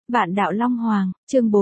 Vạn đạo Long Hoàng, chương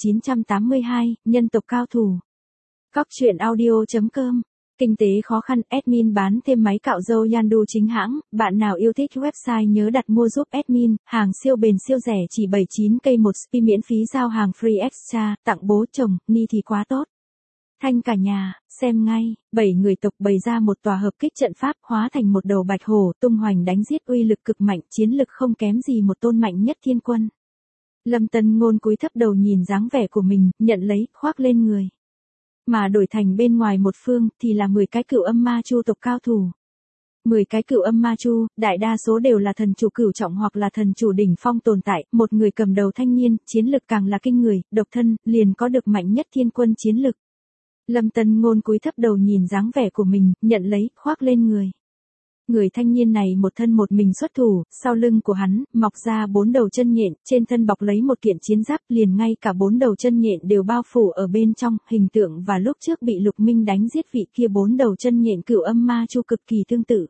4982, nhân tộc cao thủ. Cóc truyện audio.com. Kinh tế khó khăn, admin bán thêm máy cạo râu Yandu chính hãng, bạn nào yêu thích website nhớ đặt mua giúp admin, hàng siêu bền siêu rẻ chỉ 79k một spi miễn phí giao hàng free extra, tặng bố chồng, ni thì quá tốt. Thanh cả nhà, xem ngay, 7 người tộc bày ra một tòa hợp kích trận pháp hóa thành một đầu bạch hổ tung hoành đánh giết uy lực cực mạnh, chiến lực không kém gì một tôn mạnh nhất thiên quân. Lâm Tân Ngôn cúi thấp đầu nhìn dáng vẻ của mình, nhận lấy, khoác lên người. Mà đổi thành bên ngoài một phương thì là 10 cái cửu âm ma chu tộc cao thủ. 10 cái cửu âm ma chu, đại đa số đều là thần chủ cửu trọng hoặc là thần chủ đỉnh phong tồn tại, một người cầm đầu thanh niên, chiến lực càng là kinh người, độc thân, liền có được mạnh nhất thiên quân chiến lực. Lâm Tân Ngôn cúi thấp đầu nhìn dáng vẻ của mình, nhận lấy, khoác lên người. Người thanh niên này một thân một mình xuất thủ, sau lưng của hắn, mọc ra 4 đầu chân nhện, trên thân bọc lấy một kiện chiến giáp, liền ngay cả 4 đầu chân nhện đều bao phủ ở bên trong, hình tượng và lúc trước bị Lục Minh đánh giết vị kia 4 đầu chân nhện cửu âm ma chu cực kỳ tương tự.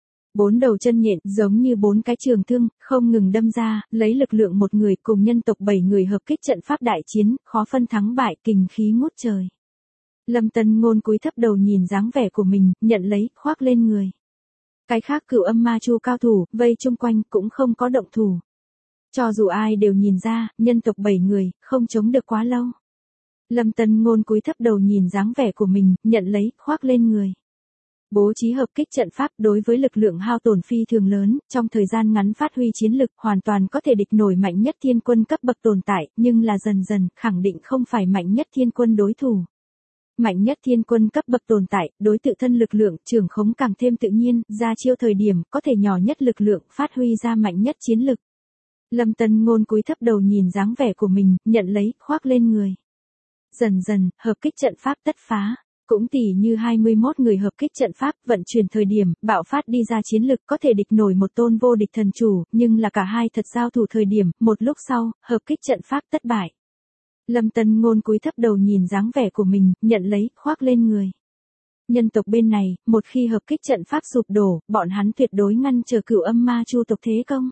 4 đầu chân nhện giống như 4 cái trường thương, không ngừng đâm ra, lấy lực lượng một người cùng nhân tộc 7 người hợp kích trận pháp đại chiến, khó phân thắng bại, kình khí ngút trời. Lâm Tân Ngôn cúi thấp đầu nhìn dáng vẻ của mình, nhận lấy, khoác lên người. Cái khác cửu âm ma chu cao thủ, vây chung quanh, cũng không có động thủ. Cho dù ai đều nhìn ra, nhân tộc 7 người, không chống được quá lâu. Lâm Tân Ngôn cúi thấp đầu nhìn dáng vẻ của mình, nhận lấy, khoác lên người. Bố trí hợp kích trận pháp đối với lực lượng hao tổn phi thường lớn, trong thời gian ngắn phát huy chiến lực hoàn toàn có thể địch nổi mạnh nhất thiên quân cấp bậc tồn tại, nhưng là dần dần, khẳng định không phải mạnh nhất thiên quân đối thủ. Mạnh nhất thiên quân cấp bậc tồn tại, đối tự thân lực lượng, trưởng khống càng thêm tự nhiên, ra chiêu thời điểm, có thể nhỏ nhất lực lượng, phát huy ra mạnh nhất chiến lực. Lâm Tân Ngôn cúi thấp đầu nhìn dáng vẻ của mình, nhận lấy, khoác lên người. Dần dần, hợp kích trận pháp tất phá. Cũng tỉ như 21 người hợp kích trận pháp, vận chuyển thời điểm, bạo phát đi ra chiến lực có thể địch nổi một tôn vô địch thần chủ, nhưng là cả hai thật giao thủ thời điểm, một lúc sau, hợp kích trận pháp tất bại. Lâm Tân Ngôn cúi thấp đầu nhìn dáng vẻ của mình, nhận lấy, khoác lên người. Nhân tộc bên này, một khi hợp kích trận pháp sụp đổ, bọn hắn tuyệt đối ngăn trở cửu âm ma chu tộc thế công.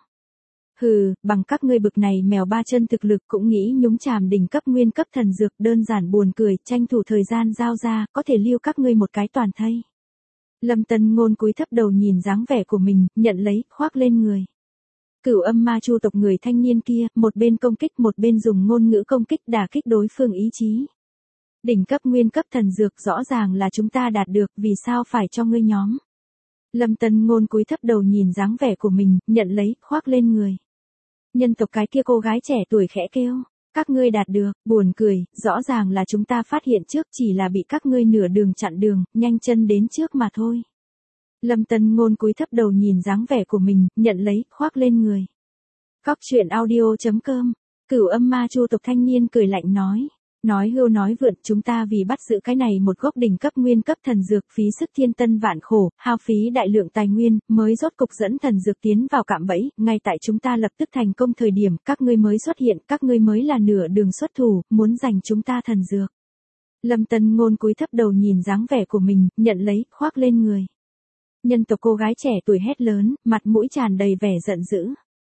Hừ, bằng các ngươi bực này mèo ba chân thực lực cũng nghĩ nhúng chàm đỉnh cấp nguyên cấp thần dược, đơn giản buồn cười, tranh thủ thời gian giao ra, có thể lưu các ngươi một cái toàn thây. Lâm Tân Ngôn cúi thấp đầu nhìn dáng vẻ của mình, nhận lấy, khoác lên người. Cửu âm ma chu tộc người thanh niên kia, một bên công kích một bên dùng ngôn ngữ công kích đả kích đối phương ý chí. Đỉnh cấp nguyên cấp thần dược rõ ràng là chúng ta đạt được, vì sao phải cho ngươi nhóm. Lâm Tân Ngôn cúi thấp đầu nhìn dáng vẻ của mình, nhận lấy, khoác lên người. Nhân tộc cái kia cô gái trẻ tuổi khẽ kêu, các ngươi đạt được, buồn cười, rõ ràng là chúng ta phát hiện trước, chỉ là bị các ngươi nửa đường chặn đường, nhanh chân đến trước mà thôi. Lâm Tân Ngôn cúi thấp đầu nhìn dáng vẻ của mình, nhận lấy, khoác lên người. Cóc truyện audio.com. Cửu âm ma chu tộc thanh niên cười lạnh nói hưu nói vượn, chúng ta vì bắt giữ cái này một gốc đỉnh cấp nguyên cấp thần dược, phí sức thiên tân vạn khổ, hao phí đại lượng tài nguyên, mới rốt cục dẫn thần dược tiến vào cạm bẫy, ngay tại chúng ta lập tức thành công thời điểm, các ngươi mới xuất hiện, các ngươi mới là nửa đường xuất thủ, muốn giành chúng ta thần dược. Lâm Tân Ngôn cúi thấp đầu nhìn dáng vẻ của mình, nhận lấy, khoác lên người. Nhân tộc cô gái trẻ tuổi hét lớn, mặt mũi tràn đầy vẻ giận dữ.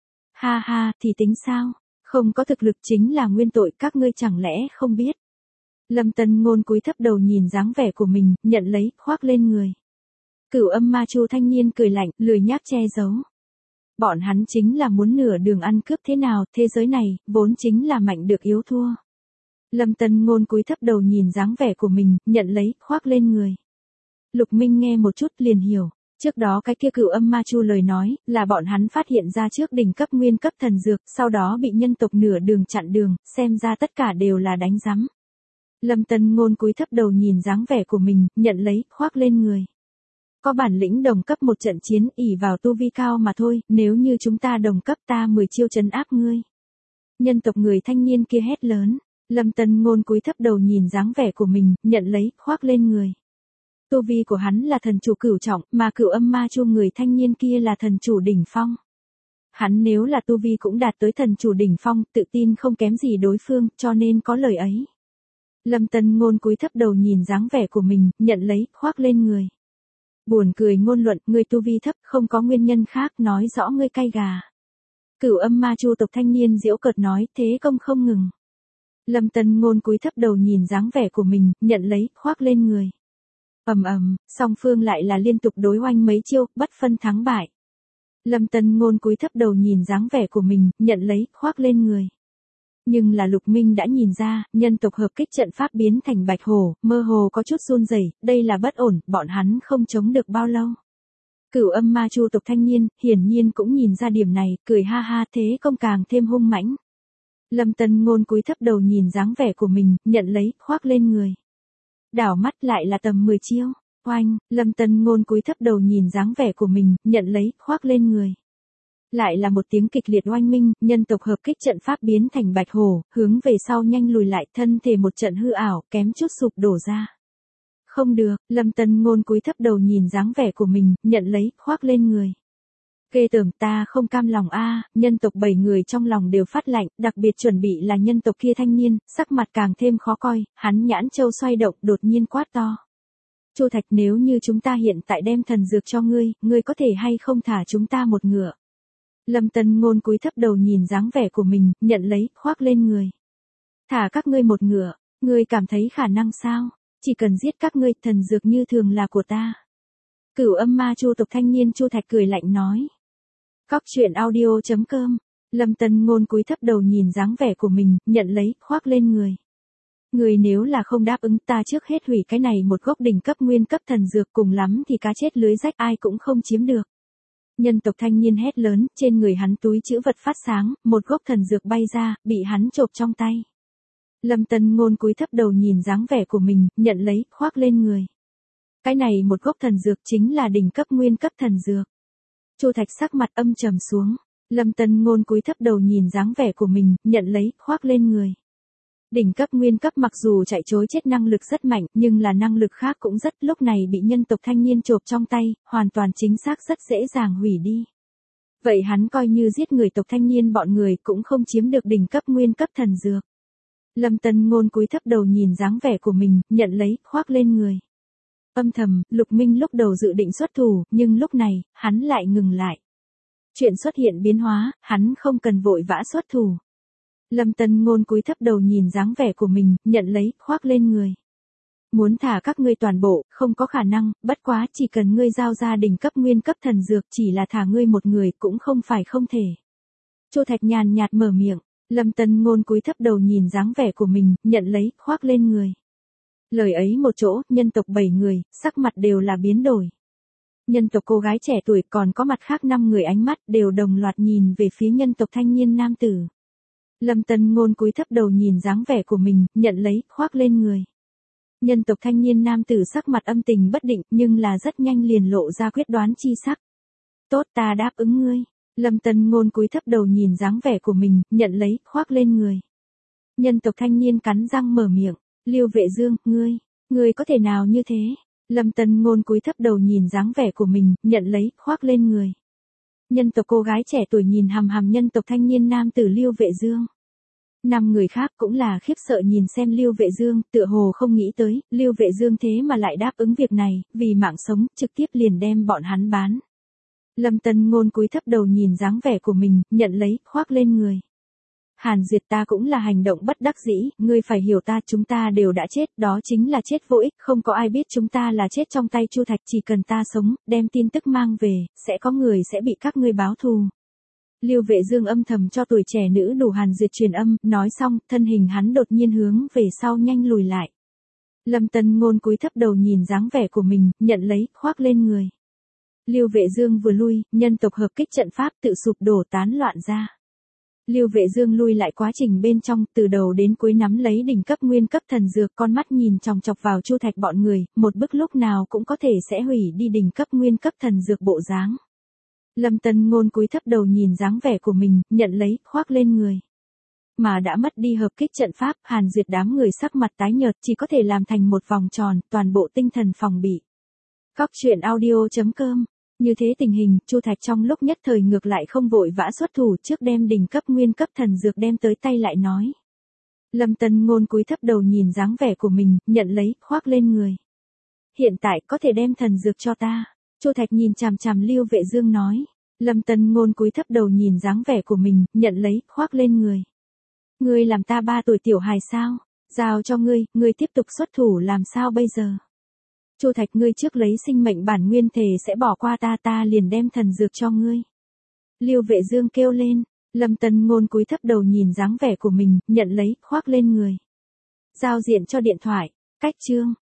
Ha ha, thì tính sao? Không có thực lực chính là nguyên tội, các ngươi chẳng lẽ không biết. Lâm Tân Ngôn cúi thấp đầu nhìn dáng vẻ của mình, nhận lấy, khoác lên người. Cửu âm ma chu thanh niên cười lạnh, lười nhác che giấu. Bọn hắn chính là muốn nửa đường ăn cướp thế nào, thế giới này, vốn chính là mạnh được yếu thua. Lâm Tân Ngôn cúi thấp đầu nhìn dáng vẻ của mình, nhận lấy, khoác lên người. Lục Minh nghe một chút liền hiểu. Trước đó cái kia cửu âm ma chu lời nói, là bọn hắn phát hiện ra trước đỉnh cấp nguyên cấp thần dược, sau đó bị nhân tộc nửa đường chặn đường, xem ra tất cả đều là đánh rắm. Lâm Tân Ngôn cúi thấp đầu nhìn dáng vẻ của mình, nhận lấy, khoác lên người. Có bản lĩnh đồng cấp một trận chiến, ỷ vào tu vi cao mà thôi, nếu như chúng ta đồng cấp ta 10 chiêu trấn áp ngươi. Nhân tộc người thanh niên kia hét lớn. Lâm Tân Ngôn cúi thấp đầu nhìn dáng vẻ của mình, nhận lấy, khoác lên người. Tu vi của hắn là thần chủ cửu trọng, mà cửu âm ma chu người thanh niên kia là thần chủ đỉnh phong. Hắn nếu là tu vi cũng đạt tới thần chủ đỉnh phong, tự tin không kém gì đối phương, cho nên có lời ấy. Lâm Tân Ngôn cúi thấp đầu nhìn dáng vẻ của mình, nhận lấy, khoác lên người. Buồn cười ngôn luận, ngươi tu vi thấp, không có nguyên nhân khác, nói rõ ngươi cay gà. Cửu Âm Ma Chu tộc thanh niên giễu cợt nói, thế công không ngừng. Lâm Tân Ngôn cúi thấp đầu nhìn dáng vẻ của mình, nhận lấy, khoác lên người. Ầm ầm, song phương lại là liên tục đối oanh mấy chiêu, bất phân thắng bại. Lâm Tân Ngôn cúi thấp đầu nhìn dáng vẻ của mình, nhận lấy, khoác lên người. Nhưng là Lục Minh đã nhìn ra, nhân tộc hợp kích trận pháp biến thành bạch hổ, mơ hồ có chút run rẩy, đây là bất ổn, bọn hắn không chống được bao lâu. Cửu Âm Ma Chu tộc thanh niên, hiển nhiên cũng nhìn ra điểm này, cười ha ha, thế công càng thêm hung mãnh. Lâm Tân Ngôn cúi thấp đầu nhìn dáng vẻ của mình, nhận lấy, khoác lên người. Đảo mắt lại là tầm 10 chiêu, oanh, Lâm Tân Ngôn cúi thấp đầu nhìn dáng vẻ của mình, nhận lấy, khoác lên người. Lại là một tiếng kịch liệt oanh minh, nhân tộc hợp kích trận pháp biến thành bạch hổ, hướng về sau nhanh lùi lại, thân thể một trận hư ảo, kém chút sụp đổ ra. Không được, Lâm Tân Ngôn cúi thấp đầu nhìn dáng vẻ của mình, nhận lấy, khoác lên người. Ghê tởm, ta không cam lòng a, nhân tộc 7 người trong lòng đều phát lạnh, đặc biệt chuẩn bị là nhân tộc kia thanh niên, sắc mặt càng thêm khó coi, hắn nhãn châu xoay động, đột nhiên quát to. Chu Thạch, nếu như chúng ta hiện tại đem thần dược cho ngươi, ngươi có thể hay không thả chúng ta một ngựa? Lâm Tân Ngôn cúi thấp đầu nhìn dáng vẻ của mình, nhận lấy, khoác lên người. Thả các ngươi một ngựa, ngươi cảm thấy khả năng sao? Chỉ cần giết các ngươi, thần dược như thường là của ta. Cửu Âm Ma Chu tộc thanh niên Chu Thạch cười lạnh nói. Cóc truyện audio.com. Lâm Tân Ngôn cúi thấp đầu nhìn dáng vẻ của mình, nhận lấy, khoác lên người. Người nếu là không đáp ứng, ta trước hết hủy cái này một gốc đỉnh cấp nguyên cấp thần dược, cùng lắm thì cá chết lưới rách, ai cũng không chiếm được. Nhân tộc thanh niên hét lớn, trên người hắn túi trữ vật phát sáng, một gốc thần dược bay ra, bị hắn chộp trong tay. Lâm Tân Ngôn cúi thấp đầu nhìn dáng vẻ của mình, nhận lấy, khoác lên người. Cái này một gốc thần dược chính là đỉnh cấp nguyên cấp thần dược. Chu Thạch sắc mặt âm trầm xuống. Lâm Tân Ngôn cúi thấp đầu nhìn dáng vẻ của mình, nhận lấy, khoác lên người. Đỉnh cấp nguyên cấp mặc dù chạy trối chết năng lực rất mạnh, nhưng là năng lực khác cũng rất, lúc này bị nhân tộc thanh niên chộp trong tay, hoàn toàn chính xác rất dễ dàng hủy đi. Vậy hắn coi như giết người tộc thanh niên bọn người cũng không chiếm được đỉnh cấp nguyên cấp thần dược. Lâm Tân Ngôn cúi thấp đầu nhìn dáng vẻ của mình, nhận lấy, khoác lên người. Âm thầm, Lục Minh lúc đầu dự định xuất thủ, nhưng lúc này, hắn lại ngừng lại. Chuyện xuất hiện biến hóa, hắn không cần vội vã xuất thủ. Lâm Tân Ngôn cúi thấp đầu nhìn dáng vẻ của mình, nhận lấy, khoác lên người. Muốn thả các ngươi toàn bộ, không có khả năng, bất quá chỉ cần ngươi giao ra đỉnh cấp nguyên cấp thần dược, chỉ là thả ngươi một người cũng không phải không thể. Chu Thạch nhàn nhạt mở miệng, Lâm Tân Ngôn cúi thấp đầu nhìn dáng vẻ của mình, nhận lấy, khoác lên người. Lời ấy một chỗ, nhân tộc 7 người, sắc mặt đều là biến đổi. Nhân tộc cô gái trẻ tuổi còn có mặt khác 5 người ánh mắt đều đồng loạt nhìn về phía nhân tộc thanh niên nam tử. Lâm Tân Ngôn cúi thấp đầu nhìn dáng vẻ của mình, nhận lấy, khoác lên người. Nhân tộc thanh niên nam tử sắc mặt âm tình bất định, nhưng là rất nhanh liền lộ ra quyết đoán chi sắc. Tốt, ta đáp ứng ngươi. Lâm Tân Ngôn cúi thấp đầu nhìn dáng vẻ của mình, nhận lấy, khoác lên người. Nhân tộc thanh niên cắn răng mở miệng, Lưu Vệ Dương, ngươi có thể nào như thế? Lâm Tân Ngôn cúi thấp đầu nhìn dáng vẻ của mình, nhận lấy, khoác lên người. Nhân tộc cô gái trẻ tuổi nhìn hằm hằm nhân tộc thanh niên nam tử Lưu Vệ Dương. 5 người khác cũng là khiếp sợ nhìn xem Lưu Vệ Dương, tựa hồ không nghĩ tới, Lưu Vệ Dương thế mà lại đáp ứng việc này, vì mạng sống, trực tiếp liền đem bọn hắn bán. Lâm Tân Ngôn cúi thấp đầu nhìn dáng vẻ của mình, nhận lấy, khoác lên người. Hàn Duyệt, ta cũng là hành động bất đắc dĩ, ngươi phải hiểu ta, chúng ta đều đã chết, đó chính là chết vô ích, không có ai biết chúng ta là chết trong tay Chu Thạch, chỉ cần ta sống, đem tin tức mang về, sẽ có người sẽ bị các ngươi báo thù. Lưu Vệ Dương âm thầm cho tuổi trẻ nữ đủ Hàn Duyệt truyền âm, nói xong, thân hình hắn đột nhiên hướng về sau nhanh lùi lại. Lâm Tân Ngôn cúi thấp đầu nhìn dáng vẻ của mình, nhận lấy, khoác lên người. Lưu Vệ Dương vừa lui, nhân tộc hợp kích trận pháp tự sụp đổ tán loạn ra. Lưu Vệ Dương lui lại quá trình bên trong, từ đầu đến cuối nắm lấy đỉnh cấp nguyên cấp thần dược, con mắt nhìn chòng chọc vào Chu Thạch bọn người, một bức lúc nào cũng có thể sẽ hủy đi đỉnh cấp nguyên cấp thần dược bộ dáng. Lâm Tân Ngôn cúi thấp đầu nhìn dáng vẻ của mình, nhận lấy, khoác lên người. Mà đã mất đi hợp kích trận pháp, Hàn Duyệt đám người sắc mặt tái nhợt, chỉ có thể làm thành một vòng tròn, toàn bộ tinh thần phòng bị. Cóc truyện audio.com. Như thế tình hình, Chu Thạch trong lúc nhất thời ngược lại không vội vã xuất thủ, trước đem đỉnh cấp nguyên cấp thần dược đem tới tay lại nói. Lâm Tân Ngôn cúi thấp đầu nhìn dáng vẻ của mình, nhận lấy, khoác lên người. Hiện tại có thể đem thần dược cho ta. Chu Thạch nhìn chằm chằm Lưu Vệ Dương nói. Lâm Tân Ngôn cúi thấp đầu nhìn dáng vẻ của mình, nhận lấy, khoác lên người. Ngươi làm ta 3 tuổi tiểu hài sao? Giao cho ngươi tiếp tục xuất thủ làm sao bây giờ? Chu Thạch, ngươi trước lấy sinh mệnh bản nguyên thề sẽ bỏ qua ta liền đem thần dược cho ngươi. Lưu Vệ Dương kêu lên. Lâm Tân Ngôn cúi thấp đầu nhìn dáng vẻ của mình, nhận lấy, khoác lên người. Giao diện cho điện thoại. Cách chương.